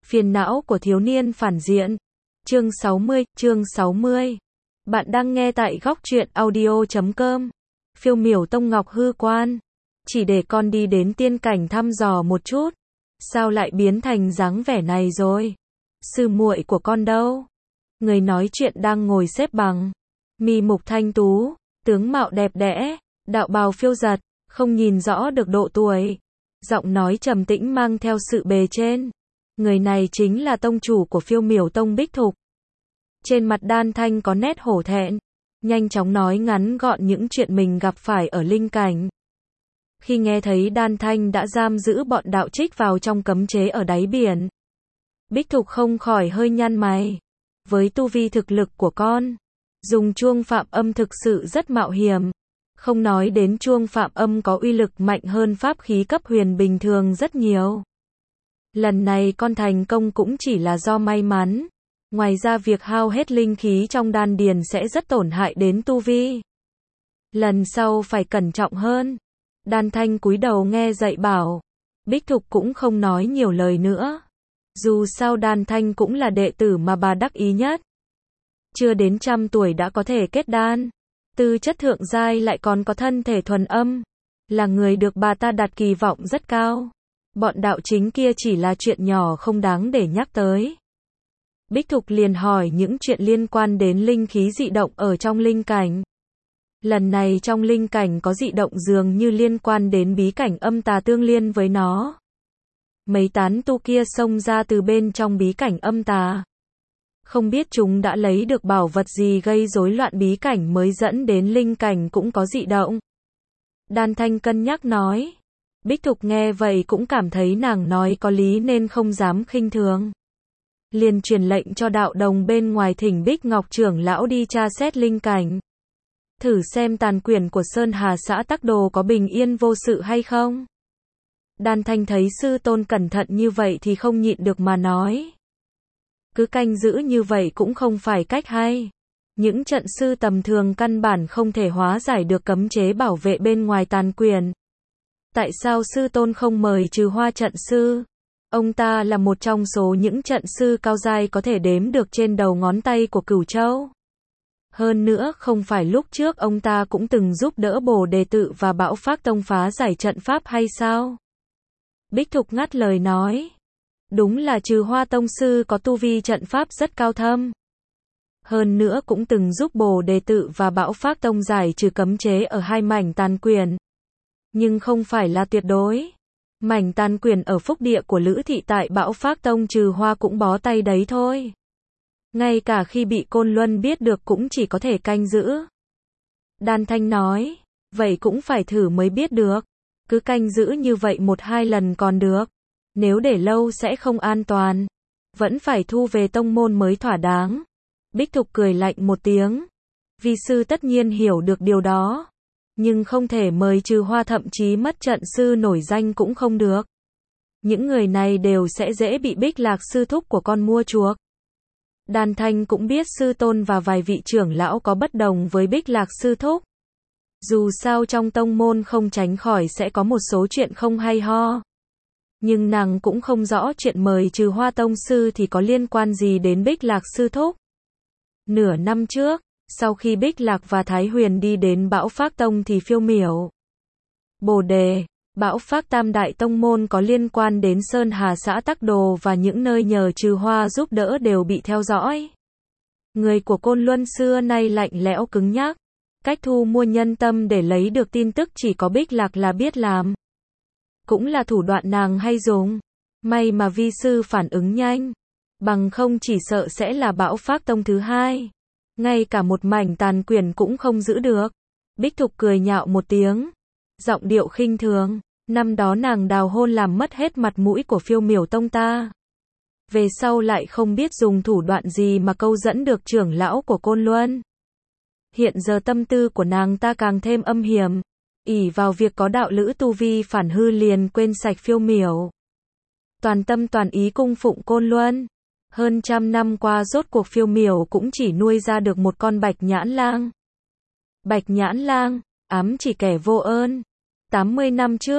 Phiền não của thiếu niên phản diện. Chương 60. Bạn đang nghe tại góc truyện audio.com. Phiêu miểu tông ngọc hư quan. Chỉ để con đi đến tiên cảnh thăm dò một chút. Sao lại biến thành dáng vẻ này rồi? Sư muội của con đâu? Người nói chuyện đang ngồi xếp bằng. Mi mục thanh tú, tướng mạo đẹp đẽ, đạo bào phiêu giật, không nhìn rõ được độ tuổi. Giọng nói trầm tĩnh mang theo sự bề trên. Người này chính là tông chủ của Phiêu miểu tông Bích Thục. Trên mặt Đan Thanh có nét hổ thẹn, nhanh chóng nói ngắn gọn những chuyện mình gặp phải ở linh cảnh. Khi nghe thấy Đan Thanh đã giam giữ bọn đạo trích vào trong cấm chế ở đáy biển, Bích Thục không khỏi hơi nhăn mày. Với tu vi thực lực của con, dùng chuông phạm âm thực sự rất mạo hiểm. Không nói đến chuông phạm âm có uy lực mạnh hơn pháp khí cấp huyền bình thường rất nhiều. Lần này con thành công cũng chỉ là do may mắn. Ngoài ra việc hao hết linh khí trong đan điền sẽ rất tổn hại đến tu vi. Lần sau phải cẩn trọng hơn. Đan Thanh cúi đầu nghe dạy bảo. Bích Thục cũng không nói nhiều lời nữa. Dù sao Đan Thanh cũng là đệ tử mà bà đắc ý nhất. Chưa đến 100 tuổi đã có thể kết đan. Tư chất thượng giai lại còn có thân thể thuần âm. Là người được bà ta đặt kỳ vọng rất cao. Bọn đạo chính kia chỉ là chuyện nhỏ không đáng để nhắc tới. Bích Thục liền hỏi những chuyện liên quan đến linh khí dị động ở trong linh cảnh. Lần này trong linh cảnh có dị động dường như liên quan đến bí cảnh âm tà tương liên với nó. Mấy tán tu kia xông ra từ bên trong bí cảnh âm tà. Không biết chúng đã lấy được bảo vật gì gây rối loạn bí cảnh mới dẫn đến linh cảnh cũng có dị động. Đan Thanh cân nhắc nói. Bích Thục nghe vậy cũng cảm thấy nàng nói có lý nên không dám khinh thường. Liền truyền lệnh cho đạo đồng bên ngoài thỉnh Bích Ngọc trưởng lão đi tra xét linh cảnh. Thử xem tàn quyển của Sơn Hà xã Tắc Đồ có bình yên vô sự hay không. Đan Thanh thấy sư tôn cẩn thận như vậy thì không nhịn được mà nói. Cứ canh giữ như vậy cũng không phải cách hay. Những trận sư tầm thường căn bản không thể hóa giải được cấm chế bảo vệ bên ngoài tàn quyển. Tại sao sư tôn không mời Trừ Hoa trận sư? Ông ta là một trong số những trận sư cao giai có thể đếm được trên đầu ngón tay của Cửu Châu. Hơn nữa không phải lúc trước ông ta cũng từng giúp đỡ Bồ Đề Tự và Bão Phác Tông phá giải trận pháp hay sao? Bích Thục ngắt lời nói. Đúng là Trừ Hoa tông sư có tu vi trận pháp rất cao thâm. Hơn nữa cũng từng giúp Bồ Đề Tự và Bão Phác Tông giải trừ cấm chế ở hai mảnh tàn quyển. Nhưng không phải là tuyệt đối. Mảnh tàn quyển ở phúc địa của Lữ Thị tại Bão Phác Tông Trừ Hoa cũng bó tay đấy thôi. Ngay cả khi bị Côn Luân biết được cũng chỉ có thể canh giữ. Đan Thanh nói, vậy cũng phải thử mới biết được. Cứ canh giữ như vậy 1-2 lần còn được. Nếu để lâu sẽ không an toàn. Vẫn phải thu về tông môn mới thỏa đáng. Bích Thục cười lạnh một tiếng. Vi sư tất nhiên hiểu được điều đó. Nhưng không thể mời Trừ Hoa, thậm chí mất trận sư nổi danh cũng không được. Những người này đều sẽ dễ bị Bích Lạc sư thúc của con mua chuộc. Đan Thanh cũng biết sư tôn và vài vị trưởng lão có bất đồng với Bích Lạc sư thúc. Dù sao trong tông môn không tránh khỏi sẽ có một số chuyện không hay ho. Nhưng nàng cũng không rõ chuyện mời Trừ Hoa tông sư thì có liên quan gì đến Bích Lạc sư thúc. Nửa năm trước, sau khi Bích Lạc và Thái Huyền đi đến Bão Phác Tông thì Phiêu miểu, Bồ Đề, Bão Phác tam đại tông môn có liên quan đến Sơn Hà xã Tắc Đồ và những nơi nhờ Trừ Hoa giúp đỡ đều bị theo dõi. Người của Côn Luân xưa nay lạnh lẽo cứng nhắc. Cách thu mua nhân tâm để lấy được tin tức chỉ có Bích Lạc là biết làm. Cũng là thủ đoạn nàng hay dùng. May mà vi sư phản ứng nhanh. Bằng không chỉ sợ sẽ là Bão Phác Tông thứ hai. Ngay cả một mảnh tàn quyển cũng không giữ được. Bích Thục cười nhạo một tiếng. Giọng điệu khinh thường. Năm đó nàng đào hôn làm mất hết mặt mũi của Phiêu miểu tông ta. Về sau lại không biết dùng thủ đoạn gì mà câu dẫn được trưởng lão của Côn Luân. Hiện giờ tâm tư của nàng ta càng thêm âm hiểm. Ỷ vào việc có đạo lữ tu vi phản hư liền quên sạch Phiêu miểu. Toàn tâm toàn ý cung phụng Côn Luân. Hơn 100 năm qua rốt cuộc Phiêu miểu cũng chỉ nuôi ra được một con bạch nhãn lang. Bạch nhãn lang, ám chỉ kẻ vô ơn. 80 năm trước,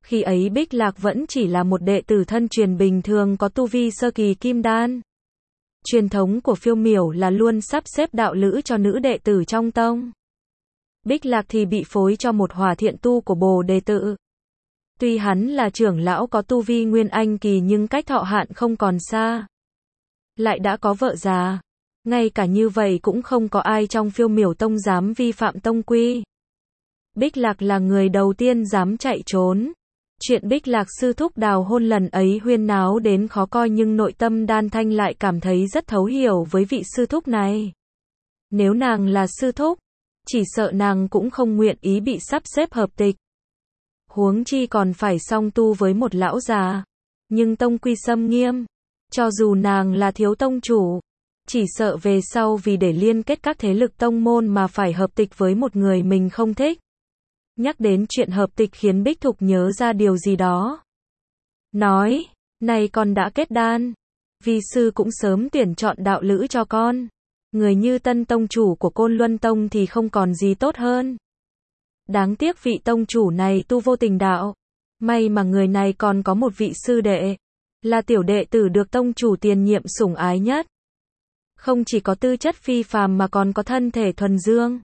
Khi ấy Bích Lạc vẫn chỉ là một đệ tử thân truyền bình thường có tu vi sơ kỳ kim đan. Truyền thống của Phiêu Miểu là luôn sắp xếp đạo lữ cho nữ đệ tử trong tông. Bích Lạc thì bị phối cho một hỏa thiện tu của Bồ Đề Tự. Tuy hắn là trưởng lão có tu vi nguyên anh kỳ nhưng cách thọ hạn không còn xa. Lại đã có vợ già. Ngay cả như vậy cũng không có ai trong Phiêu Miểu tông dám vi phạm tông quy. Bích Lạc là người đầu tiên dám chạy trốn. Chuyện Bích Lạc sư thúc đào hôn lần ấy huyên náo đến khó coi nhưng nội tâm Đan Thanh lại cảm thấy rất thấu hiểu với vị sư thúc này. Nếu nàng là sư thúc, chỉ sợ nàng cũng không nguyện ý bị sắp xếp hợp tịch. Huống chi còn phải song tu với một lão già. Nhưng tông quy xâm nghiêm. Cho dù nàng là thiếu tông chủ, chỉ sợ về sau vì để liên kết các thế lực tông môn mà phải hợp tịch với một người mình không thích. Nhắc đến chuyện hợp tịch khiến Bích Thục nhớ ra điều gì đó. Nói, này con đã kết đan. Vi sư cũng sớm tuyển chọn đạo lữ cho con. Người như tân tông chủ của Côn Luân Tông thì không còn gì tốt hơn. Đáng tiếc vị tông chủ này tu vô tình đạo. May mà người này còn có một vị sư đệ. Là tiểu đệ tử được tông chủ tiền nhiệm sủng ái nhất. Không chỉ có tư chất phi phàm mà còn có thân thể thuần dương.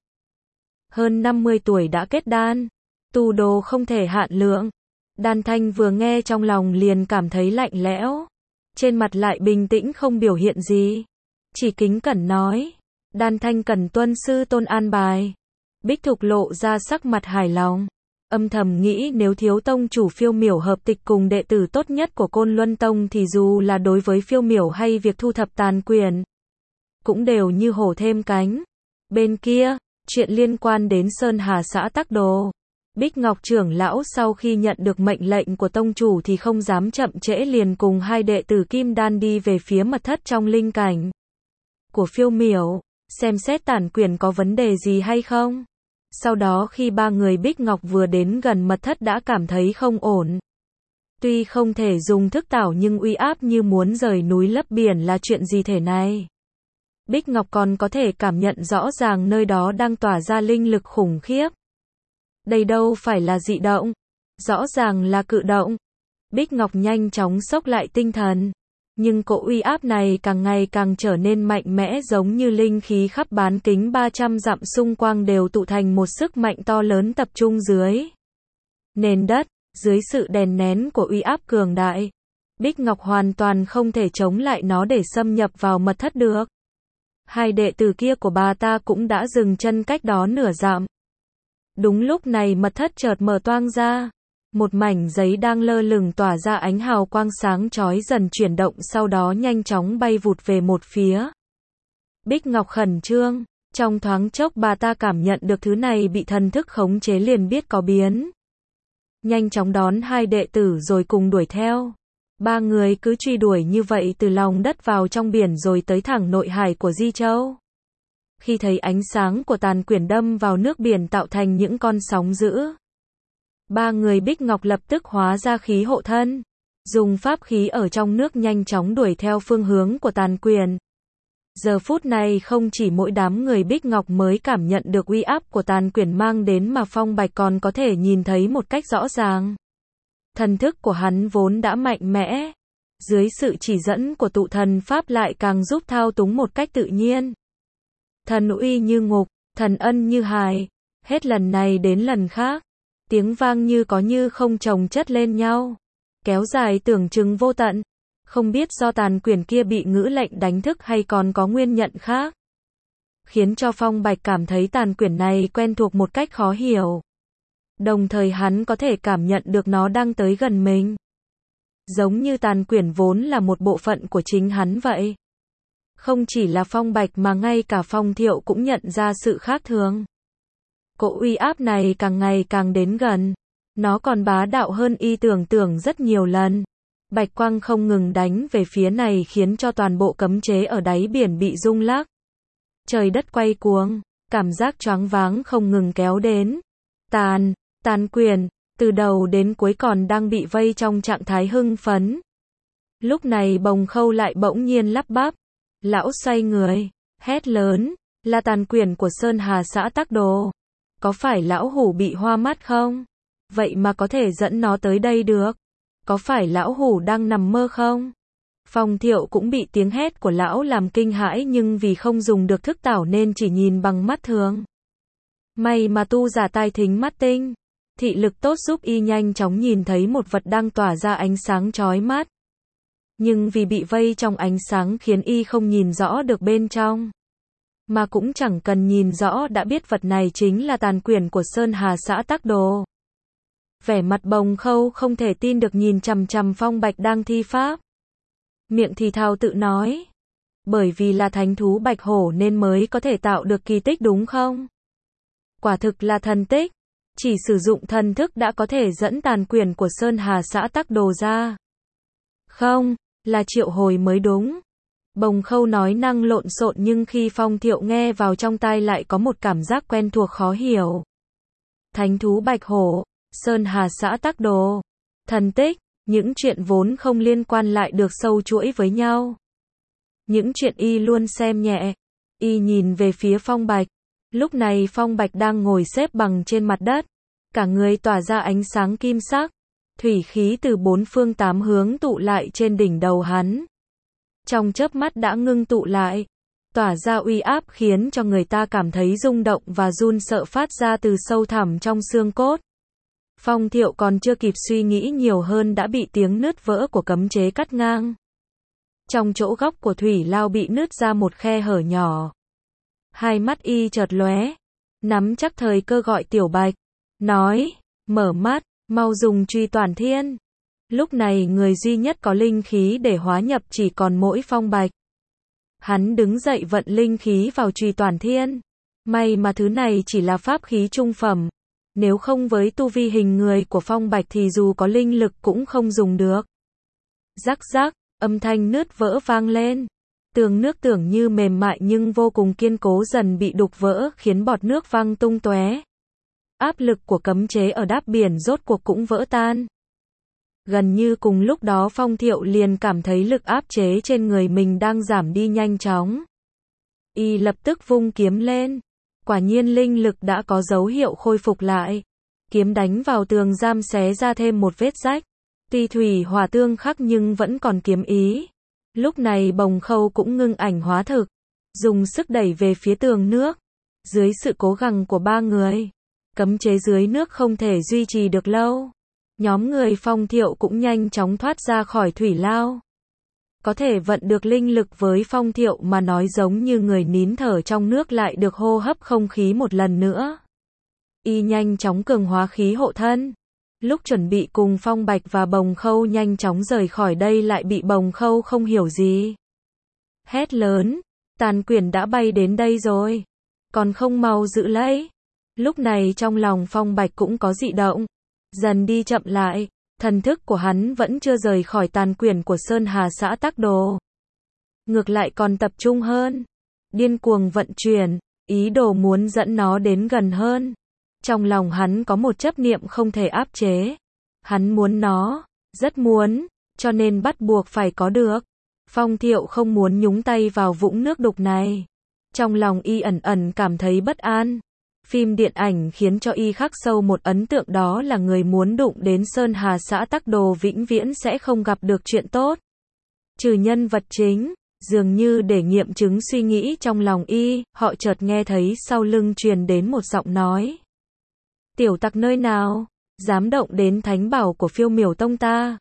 Hơn 50 tuổi đã kết đan. Tu đồ không thể hạn lượng. Đan Thanh vừa nghe trong lòng liền cảm thấy lạnh lẽo. Trên mặt lại bình tĩnh không biểu hiện gì. Chỉ kính cẩn nói. Đan Thanh cần tuân sư tôn an bài. Bích Thục lộ ra sắc mặt hài lòng. Âm thầm nghĩ nếu thiếu tông chủ Phiêu Miểu hợp tịch cùng đệ tử tốt nhất của Côn Luân Tông thì dù là đối với Phiêu Miểu hay việc thu thập tàn quyền, cũng đều như hổ thêm cánh. Bên kia, chuyện liên quan đến Sơn Hà xã Tắc Đồ. Bích Ngọc trưởng lão sau khi nhận được mệnh lệnh của tông chủ thì không dám chậm trễ liền cùng hai đệ tử Kim Đan đi về phía mật thất trong linh cảnh của Phiêu Miểu, xem xét tản quyền có vấn đề gì hay không. Sau đó khi ba người Bích Ngọc vừa đến gần mật thất đã cảm thấy không ổn. Tuy không thể dùng thức tảo nhưng uy áp như muốn rời núi lấp biển là chuyện gì thể này. Bích Ngọc còn có thể cảm nhận rõ ràng nơi đó đang tỏa ra linh lực khủng khiếp. Đây đâu phải là dị động, rõ ràng là cự động. Bích Ngọc nhanh chóng xốc lại tinh thần. Nhưng cỗ uy áp này càng ngày càng trở nên mạnh mẽ giống như linh khí khắp bán kính 300 dặm xung quanh đều tụ thành một sức mạnh to lớn tập trung dưới nền đất, dưới sự đè nén của uy áp cường đại. Bích Ngọc hoàn toàn không thể chống lại nó để xâm nhập vào mật thất được. Hai đệ tử kia của bà ta cũng đã dừng chân cách đó nửa dặm. Đúng lúc này mật thất chợt mở toang ra. Một mảnh giấy đang lơ lửng tỏa ra ánh hào quang sáng chói dần chuyển động sau đó nhanh chóng bay vụt về một phía. Bích Ngọc khẩn trương, trong thoáng chốc bà ta cảm nhận được thứ này bị thần thức khống chế liền biết có biến. Nhanh chóng đón hai đệ tử rồi cùng đuổi theo. Ba người cứ truy đuổi như vậy từ lòng đất vào trong biển rồi tới thẳng nội hải của Di Châu. Khi thấy ánh sáng của tàn quyển đâm vào nước biển tạo thành những con sóng dữ. Ba người Bích Ngọc lập tức hóa ra khí hộ thân. Dùng pháp khí ở trong nước nhanh chóng đuổi theo phương hướng của tàn quyển. Giờ phút này không chỉ mỗi đám người Bích Ngọc mới cảm nhận được uy áp của tàn quyển mang đến mà Phong Bạch còn có thể nhìn thấy một cách rõ ràng. Thần thức của hắn vốn đã mạnh mẽ. Dưới sự chỉ dẫn của tụ thần pháp lại càng giúp thao túng một cách tự nhiên. Thần uy như ngục, thần ân như hài. Hết lần này đến lần khác. Tiếng vang như có như không chồng chất lên nhau. Kéo dài tưởng chừng vô tận. Không biết do tàn quyển kia bị ngữ lệnh đánh thức hay còn có nguyên nhân khác. Khiến cho Phong Bạch cảm thấy tàn quyển này quen thuộc một cách khó hiểu. Đồng thời hắn có thể cảm nhận được nó đang tới gần mình. Giống như tàn quyển vốn là một bộ phận của chính hắn vậy. Không chỉ là Phong Bạch mà ngay cả Phong Thiệu cũng nhận ra sự khác thường. Cỗ uy áp này càng ngày càng đến gần. Nó còn bá đạo hơn y tưởng tượng rất nhiều lần. Bạch quang không ngừng đánh về phía này khiến cho toàn bộ cấm chế ở đáy biển bị rung lắc. Trời đất quay cuồng, cảm giác choáng váng không ngừng kéo đến. Tàn quyền, từ đầu đến cuối còn đang bị vây trong trạng thái hưng phấn. Lúc này Bồng Khâu lại bỗng nhiên lắp bắp. Lão xoay người, hét lớn, là tàn quyền của Sơn Hà xã Tắc Đồ. Có phải lão hủ bị hoa mắt không? vậy mà có thể dẫn nó tới đây được. Có phải lão hủ đang nằm mơ không? Phong Thiệu cũng bị tiếng hét của lão làm kinh hãi nhưng vì không dùng được thức tảo nên chỉ nhìn bằng mắt thường. May mà tu giả tai thính mắt tinh, thị lực tốt giúp y nhanh chóng nhìn thấy một vật đang tỏa ra ánh sáng chói mắt. Nhưng vì bị vây trong ánh sáng khiến y không nhìn rõ được bên trong. Mà cũng chẳng cần nhìn rõ đã biết vật này chính là tàn quyển của Sơn Hà xã Tắc Đồ. Vẻ mặt Bồng Khâu không thể tin được nhìn chằm chằm Phong Bạch đang thi pháp. Miệng thì thào tự nói. Bởi vì là thánh thú bạch hổ nên mới có thể tạo được kỳ tích đúng không? Quả thực là thần tích. Chỉ sử dụng thần thức đã có thể dẫn tàn quyển của Sơn Hà xã Tắc Đồ ra. Không, là triệu hồi mới đúng. Bồng Khâu nói năng lộn xộn nhưng khi Phong Thiệu nghe vào trong tai lại có một cảm giác quen thuộc khó hiểu. Thánh thú bạch hổ, Sơn Hà xã Tắc Đồ, thần tích, những chuyện vốn không liên quan lại được sâu chuỗi với nhau. Những chuyện y luôn xem nhẹ. Y nhìn về phía Phong Bạch. Lúc này Phong Bạch đang ngồi xếp bằng trên mặt đất. Cả người tỏa ra ánh sáng kim sắc. Thủy khí từ bốn phương tám hướng tụ lại trên đỉnh đầu hắn. Trong chớp mắt đã ngưng tụ lại. Tỏa ra uy áp khiến cho người ta cảm thấy rung động và run sợ phát ra từ sâu thẳm trong xương cốt. Phong Thiệu còn chưa kịp suy nghĩ nhiều hơn đã bị tiếng nứt vỡ của cấm chế cắt ngang. Trong chỗ góc của thủy lao bị nứt ra một khe hở nhỏ. Hai mắt y chợt lóe, nắm chắc thời cơ gọi Tiểu Bạch, nói, mở mắt, mau dùng truy toàn thiên. Lúc này người duy nhất có linh khí để hóa nhập chỉ còn mỗi Phong Bạch. Hắn đứng dậy vận linh khí vào truy toàn thiên. May mà thứ này chỉ là pháp khí trung phẩm. Nếu không với tu vi hình người của Phong Bạch thì dù có linh lực cũng không dùng được. Rắc rắc, âm thanh nứt vỡ vang lên. Tường nước tưởng như mềm mại nhưng vô cùng kiên cố dần bị đục vỡ khiến bọt nước văng tung tóe. Áp lực của cấm chế ở đáp biển rốt cuộc cũng vỡ tan. Gần như cùng lúc đó Phong Thiệu liền cảm thấy lực áp chế trên người mình đang giảm đi nhanh chóng. Y lập tức vung kiếm lên. Quả nhiên linh lực đã có dấu hiệu khôi phục lại. Kiếm đánh vào tường giam xé ra thêm một vết rách. Tuy thủy hỏa tương khắc nhưng vẫn còn kiếm ý. Lúc này Bồng Khâu cũng ngưng ảnh hóa thực. Dùng sức đẩy về phía tường nước. Dưới sự cố gắng của ba người, cấm chế dưới nước không thể duy trì được lâu. Nhóm người Phong Thiệu cũng nhanh chóng thoát ra khỏi thủy lao. Có thể vận được linh lực với Phong Thiệu mà nói giống như người nín thở trong nước lại được hô hấp không khí một lần nữa. Y nhanh chóng cường hóa khí hộ thân. Lúc chuẩn bị cùng Phong Bạch và Bồng Khâu nhanh chóng rời khỏi đây lại bị Bồng Khâu không hiểu gì. Hét lớn, tàn quyển đã bay đến đây rồi. Còn không mau giữ lấy. Lúc này trong lòng Phong Bạch cũng có dị động. Dần đi chậm lại. Thần thức của hắn vẫn chưa rời khỏi tàn quyển của Sơn Hà xã Tắc Đồ. Ngược lại còn tập trung hơn. Điên cuồng vận chuyển, ý đồ muốn dẫn nó đến gần hơn. Trong lòng hắn có một chấp niệm không thể áp chế. Hắn muốn nó, rất muốn, cho nên bắt buộc phải có được. Phong Thiệu không muốn nhúng tay vào vũng nước đục này. Trong lòng y ẩn ẩn cảm thấy bất an. Phim điện ảnh khiến cho y khắc sâu một ấn tượng đó là người muốn đụng đến Sơn Hà xã Tắc Đồ vĩnh viễn sẽ không gặp được chuyện tốt. Trừ nhân vật chính, dường như để nghiệm chứng suy nghĩ trong lòng y, họ chợt nghe thấy sau lưng truyền đến một giọng nói. Tiểu tặc nơi nào, dám động đến thánh bảo của Phiêu Miểu Tông ta.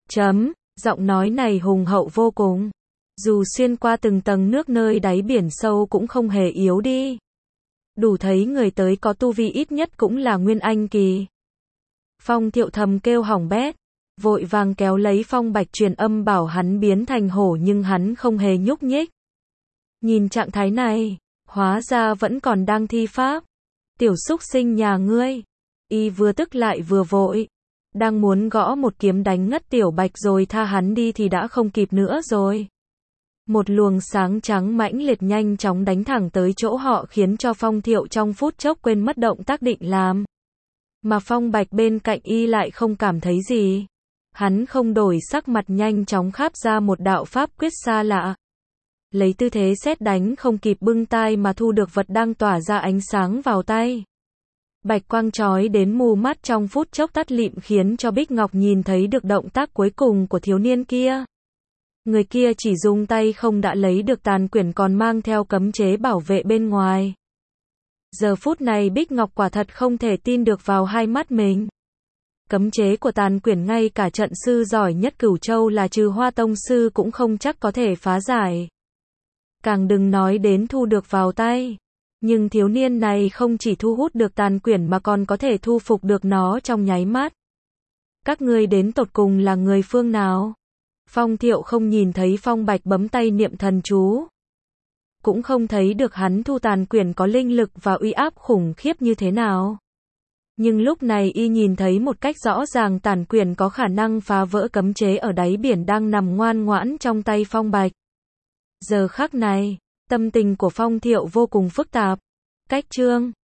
Giọng nói này hùng hậu vô cùng. Dù xuyên qua từng tầng nước nơi đáy biển sâu cũng không hề yếu đi. Đủ thấy người tới có tu vi ít nhất cũng là Nguyên Anh kỳ. Phong Thiệu thầm kêu hỏng bét, vội vàng kéo lấy Phong Bạch truyền âm bảo hắn biến thành hổ nhưng hắn không hề nhúc nhích. Nhìn trạng thái này, hóa ra vẫn còn đang thi pháp. Tiểu súc sinh nhà ngươi. Y vừa tức lại vừa vội. Đang muốn gõ một kiếm đánh ngất Tiểu Bạch rồi tha hắn đi thì đã không kịp nữa rồi. Một luồng sáng trắng mãnh liệt nhanh chóng đánh thẳng tới chỗ họ khiến cho Phong Thiệu trong phút chốc quên mất động tác định làm. Mà Phong Bạch bên cạnh y lại không cảm thấy gì. Hắn không đổi sắc mặt nhanh chóng kháp ra một đạo pháp quyết xa lạ. Lấy tư thế sét đánh không kịp bưng tai mà thu được vật đang tỏa ra ánh sáng vào tay. Bạch quang chói đến mù mắt trong phút chốc tắt lịm khiến cho Bích Ngọc nhìn thấy được động tác cuối cùng của thiếu niên kia. Người kia chỉ dùng tay không đã lấy được tàn quyển còn mang theo cấm chế bảo vệ bên ngoài. Giờ phút này Bích Ngọc quả thật không thể tin được vào hai mắt mình. Cấm chế của tàn quyển ngay cả trận sư giỏi nhất Cửu Châu là Trừ Hoa Tông sư cũng không chắc có thể phá giải. Càng đừng nói đến thu được vào tay. Nhưng thiếu niên này không chỉ thu hút được tàn quyển mà còn có thể thu phục được nó trong nháy mắt. Các ngươi đến tột cùng là người phương nào? Phong Thiệu không nhìn thấy Phong Bạch bấm tay niệm thần chú. Cũng không thấy được hắn thu tàn quyển có linh lực và uy áp khủng khiếp như thế nào. Nhưng lúc này y nhìn thấy một cách rõ ràng tàn quyển có khả năng phá vỡ cấm chế ở đáy biển đang nằm ngoan ngoãn trong tay Phong Bạch. Giờ khắc này, tâm tình của Phong Thiệu vô cùng phức tạp. Cách chương